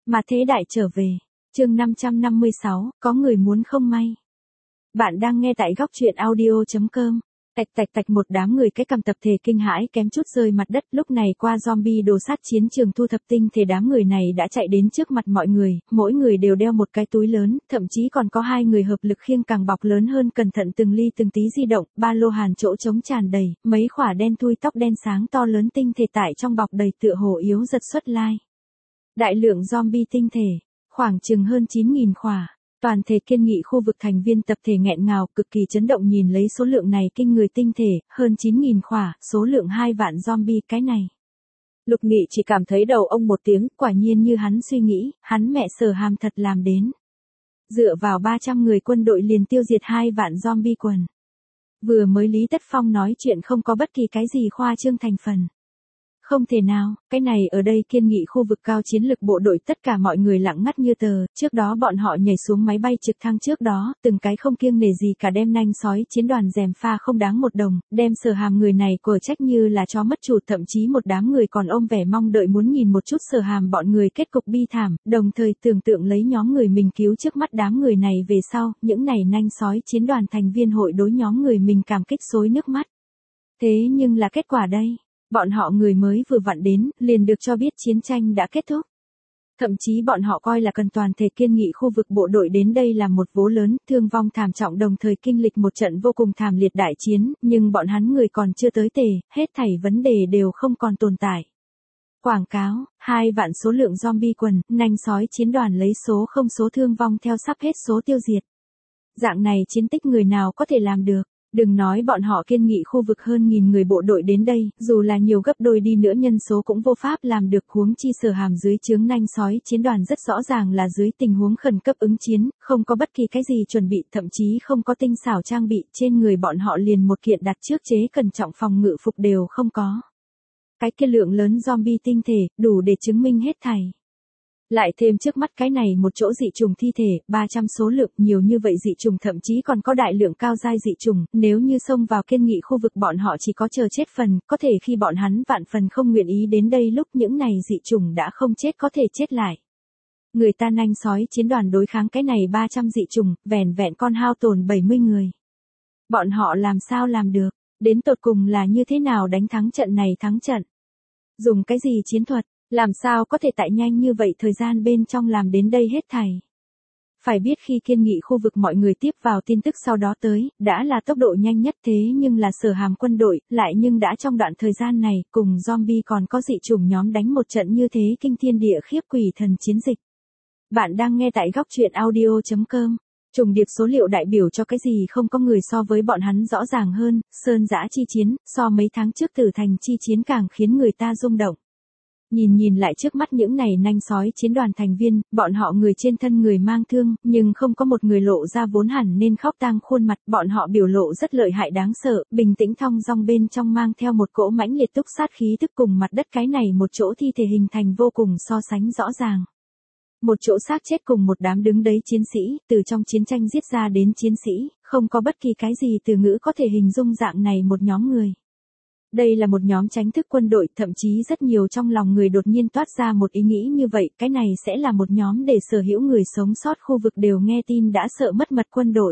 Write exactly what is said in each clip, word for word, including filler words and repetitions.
Mà thế đại trở về. Chương năm trăm năm mươi sáu, có người muốn không may. Bạn đang nghe tại góc truyện audio chấm com. Tạch tạch tạch, một đám người cái cầm tập thể kinh hãi kém chút rơi mặt đất. Lúc này qua zombie đồ sát chiến trường thu thập tinh thể, đám người này đã chạy đến trước mặt mọi người, mỗi người đều đeo một cái túi lớn, thậm chí còn có hai người hợp lực khiêng càng bọc lớn hơn, cẩn thận từng ly từng tí di động, ba lô hàn chỗ trống tràn đầy, mấy khỏa đen thui tóc đen sáng to lớn tinh thể tại trong bọc đầy, tựa hồ yếu giật xuất lai. Đại lượng zombie tinh thể, khoảng chừng hơn chín nghìn khỏa. Toàn thể Kiên Nghị khu vực thành viên tập thể nghẹn ngào, cực kỳ chấn động nhìn lấy số lượng này kinh người tinh thể, hơn chín nghìn khỏa, số lượng hai vạn zombie, cái này. Lục Nghị chỉ cảm thấy đầu ông một tiếng, quả nhiên như hắn suy nghĩ, hắn mẹ Sở Hàm thật làm đến. Dựa vào ba trăm người quân đội liền tiêu diệt hai vạn zombie quần. Vừa mới Lý Tất Phong nói chuyện không có bất kỳ cái gì khoa trương thành phần. Không thể nào, cái này ở đây Kiên Nghị khu vực cao chiến lực bộ đội, tất cả mọi người lặng ngắt như tờ, trước đó bọn họ nhảy xuống máy bay trực thăng trước đó, từng cái không kiêng nể gì cả đem nanh sói chiến đoàn dèm pha không đáng một đồng, đem Sở Hàm người này của trách như là chó mất chủ, thậm chí một đám người còn ôm vẻ mong đợi muốn nhìn một chút Sở Hàm bọn người kết cục bi thảm, đồng thời tưởng tượng lấy nhóm người mình cứu trước mắt đám người này về sau, những này nanh sói chiến đoàn thành viên hội đối nhóm người mình cảm kích xối nước mắt. Thế nhưng là kết quả đây. Bọn họ người mới vừa vặn đến, liền được cho biết chiến tranh đã kết thúc. Thậm chí bọn họ coi là cần toàn thể Kiên Nghị khu vực bộ đội đến đây làm một vố lớn, thương vong thảm trọng, đồng thời kinh lịch một trận vô cùng thảm liệt đại chiến, nhưng bọn hắn người còn chưa tới tề, hết thảy vấn đề đều không còn tồn tại. Quảng cáo, hai vạn số lượng zombie quần, nanh sói chiến đoàn lấy số không số thương vong theo sắp hết số tiêu diệt. Dạng này chiến tích người nào có thể làm được? Đừng nói bọn họ Kiên Nghị khu vực hơn nghìn người bộ đội đến đây, dù là nhiều gấp đôi đi nữa nhân số cũng vô pháp làm được, huống chi Sở Hàm dưới trướng nanh sói chiến đoàn rất rõ ràng là dưới tình huống khẩn cấp ứng chiến, không có bất kỳ cái gì chuẩn bị, thậm chí không có tinh xảo trang bị, trên người bọn họ liền một kiện đặt trước chế cẩn trọng phòng ngự phục đều không có. Cái kia lượng lớn zombie tinh thể, đủ để chứng minh hết thảy. Lại thêm trước mắt cái này một chỗ dị trùng thi thể, ba trăm số lượng, nhiều như vậy dị trùng, thậm chí còn có đại lượng cao giai dị trùng, nếu như xông vào Kiên Nghị khu vực bọn họ chỉ có chờ chết phần, có thể khi bọn hắn vạn phần không nguyện ý đến đây lúc những này dị trùng đã không chết có thể chết lại. Người ta nanh sói chiến đoàn đối kháng cái này ba trăm dị trùng, vẻn vẹn con hao tổn bảy mươi người. Bọn họ làm sao làm được, đến tột cùng là như thế nào đánh thắng trận này thắng trận? Dùng cái gì chiến thuật? Làm sao có thể tại nhanh như vậy thời gian bên trong làm đến đây hết thảy. Phải biết khi Kiên Nghị khu vực mọi người tiếp vào tin tức sau đó tới, đã là tốc độ nhanh nhất, thế nhưng là Sở Hàm quân đội, lại nhưng đã trong đoạn thời gian này, cùng zombie còn có dị chủng nhóm đánh một trận như thế kinh thiên địa khiếp quỷ thần chiến dịch. Bạn đang nghe tại góc truyện audio chấm com. Trùng điệp số liệu đại biểu cho cái gì không có người so với bọn hắn rõ ràng hơn, Sơn Dã chi chiến, so mấy tháng trước Tử Thành chi chiến càng khiến người ta rung động. Nhìn nhìn lại trước mắt những này nanh sói chiến đoàn thành viên, bọn họ người trên thân người mang thương, nhưng không có một người lộ ra vốn hẳn nên khóc tang khuôn mặt, bọn họ biểu lộ rất lợi hại đáng sợ, bình tĩnh thong dong, bên trong mang theo một cỗ mãnh liệt túc sát khí tức, cùng mặt đất cái này một chỗ thi thể hình thành vô cùng so sánh rõ ràng. Một chỗ xác chết cùng một đám đứng đấy chiến sĩ, từ trong chiến tranh giết ra đến chiến sĩ, không có bất kỳ cái gì từ ngữ có thể hình dung dạng này một nhóm người. Đây là một nhóm tránh thức quân đội, thậm chí rất nhiều trong lòng người đột nhiên toát ra một ý nghĩ như vậy, cái này sẽ là một nhóm để sở hữu người sống sót khu vực đều nghe tin đã sợ mất mật quân đội.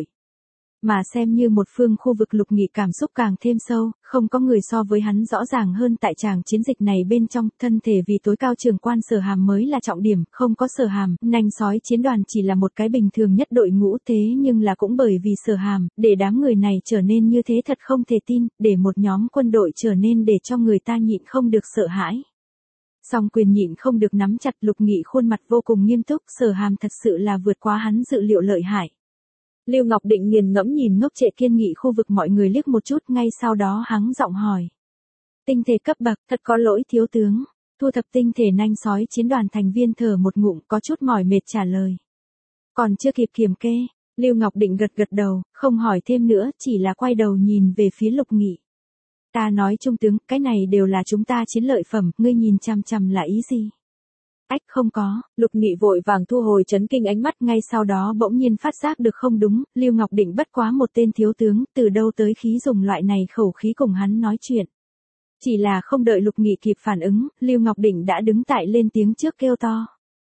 Mà xem như một phương khu vực, Lục Nghị cảm xúc càng thêm sâu, không có người so với hắn rõ ràng hơn tại tràng chiến dịch này bên trong, thân thể vì tối cao trưởng quan Sở Hàm mới là trọng điểm, không có Sở Hàm, nanh sói chiến đoàn chỉ là một cái bình thường nhất đội ngũ, thế nhưng là cũng bởi vì Sở Hàm, để đám người này trở nên như thế thật không thể tin, để một nhóm quân đội trở nên để cho người ta nhịn không được sợ hãi. Song quyền nhịn không được nắm chặt, Lục Nghị khuôn mặt vô cùng nghiêm túc, Sở Hàm thật sự là vượt quá hắn dự liệu lợi hại. Lưu Ngọc Định nghiền ngẫm nhìn ngốc trệ Kiên Nghị khu vực mọi người liếc một chút, ngay sau đó hắng giọng hỏi. Tinh thể cấp bậc, thật có lỗi thiếu tướng. Thu thập tinh thể nanh sói chiến đoàn thành viên thở một ngụm, có chút mỏi mệt trả lời. Còn chưa kịp kiểm kê, Lưu Ngọc Định gật gật đầu, không hỏi thêm nữa, chỉ là quay đầu nhìn về phía Lục Nghị. Ta nói trung tướng, cái này đều là chúng ta chiến lợi phẩm, ngươi nhìn chằm chằm là ý gì? Ách, không có, Lục Nghị vội vàng thu hồi chấn kinh ánh mắt, ngay sau đó bỗng nhiên phát giác được không đúng, Lưu Ngọc Định bất quá một tên thiếu tướng, từ đâu tới khí dùng loại này khẩu khí cùng hắn nói chuyện. Chỉ là không đợi Lục Nghị kịp phản ứng, Lưu Ngọc Định đã đứng tại lên tiếng trước kêu to.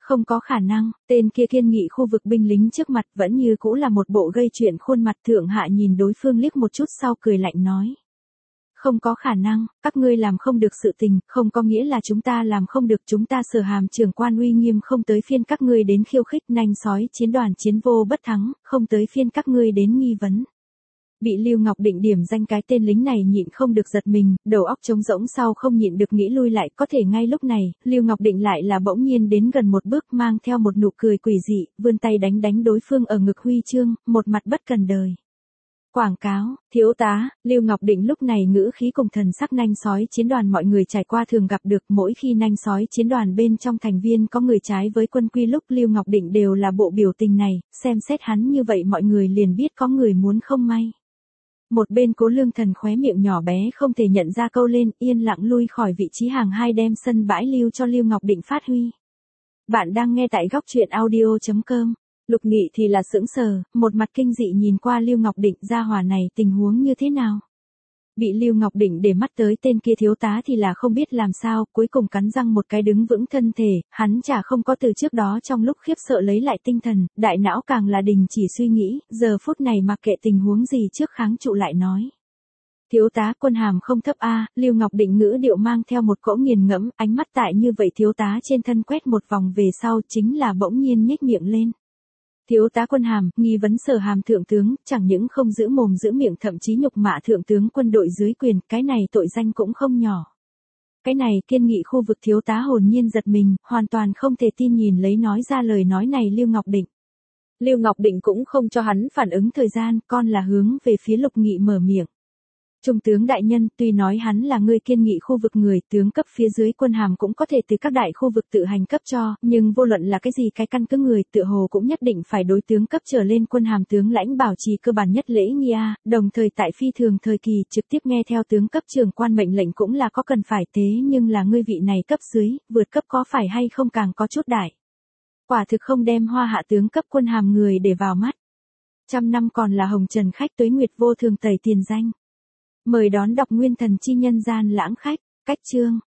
Không có khả năng, tên kia kiên nghị khu vực binh lính trước mặt vẫn như cũ là một bộ gây chuyện khuôn mặt. Thượng hạ nhìn đối phương liếc một chút sau cười lạnh nói. Không có khả năng, các ngươi làm không được sự tình, không có nghĩa là chúng ta làm không được. Chúng ta Sở Hàm trưởng quan uy nghiêm không tới phiên các ngươi đến khiêu khích. Nanh sói chiến đoàn chiến vô bất thắng, không tới phiên các ngươi đến nghi vấn. Bị Lưu Ngọc Định điểm danh cái tên lính này nhịn không được giật mình, đầu óc trống rỗng sau không nhịn được nghĩ lui lại. Có thể ngay lúc này, Lưu Ngọc Định lại là bỗng nhiên đến gần một bước, mang theo một nụ cười quỷ dị, vươn tay đánh đánh đối phương ở ngực huy chương, một mặt bất cần đời. Quảng cáo, thiếu tá, Lưu Ngọc Định lúc này ngữ khí cùng thần sắc. Nanh sói chiến đoàn mọi người trải qua thường gặp được, mỗi khi nanh sói chiến đoàn bên trong thành viên có người trái với quân quy lúc Lưu Ngọc Định đều là bộ biểu tình này, xem xét hắn như vậy mọi người liền biết có người muốn không may. Một bên Cố Lương Thần khóe miệng nhỏ bé không thể nhận ra câu lên, yên lặng lui khỏi vị trí hàng hai đem sân bãi lưu cho Lưu Ngọc Định phát huy. Bạn đang nghe tại góc truyện audio chấm com. Lục Nghị thì là sững sờ, một mặt kinh dị nhìn qua Lưu Ngọc Định, gia hỏa này tình huống như thế nào? Bị Lưu Ngọc Định để mắt tới tên kia thiếu tá thì là không biết làm sao, cuối cùng cắn răng một cái đứng vững thân thể, hắn chả không có từ trước đó trong lúc khiếp sợ lấy lại tinh thần, đại não càng là đình chỉ suy nghĩ, giờ phút này mặc kệ tình huống gì trước kháng trụ lại nói. Thiếu tá quân hàm không thấp a, Lưu Ngọc Định ngữ điệu mang theo một cỗ nghiền ngẫm, ánh mắt tại như vậy thiếu tá trên thân quét một vòng về sau chính là bỗng nhiên nhếch miệng lên. Thiếu tá quân hàm, nghi vấn Sở Hàm thượng tướng, chẳng những không giữ mồm giữ miệng thậm chí nhục mạ thượng tướng quân đội dưới quyền, cái này tội danh cũng không nhỏ. Cái này kiên nghị khu vực thiếu tá hồn nhiên giật mình, hoàn toàn không thể tin nhìn lấy nói ra lời nói này Lưu Ngọc Định. Lưu Ngọc Định cũng không cho hắn phản ứng thời gian, con là hướng về phía Lục Nghị mở miệng. Trung tướng đại nhân, tuy nói hắn là người kiên nghị khu vực người, tướng cấp phía dưới quân hàm cũng có thể từ các đại khu vực tự hành cấp cho, nhưng vô luận là cái gì cái căn cứ người, tựa hồ cũng nhất định phải đối tướng cấp trở lên quân hàm tướng lãnh bảo trì cơ bản nhất lễ nghi a, đồng thời tại phi thường thời kỳ trực tiếp nghe theo tướng cấp trưởng quan mệnh lệnh cũng là có cần phải, thế nhưng là ngươi vị này cấp dưới, vượt cấp có phải hay không càng có chút đại. Quả thực không đem Hoa Hạ tướng cấp quân hàm người để vào mắt. Trăm năm còn là hồng trần khách tuế nguyệt vô thường tẩy tiền danh. Mời đón đọc nguyên thần chi nhân gian lãng khách, cách chương.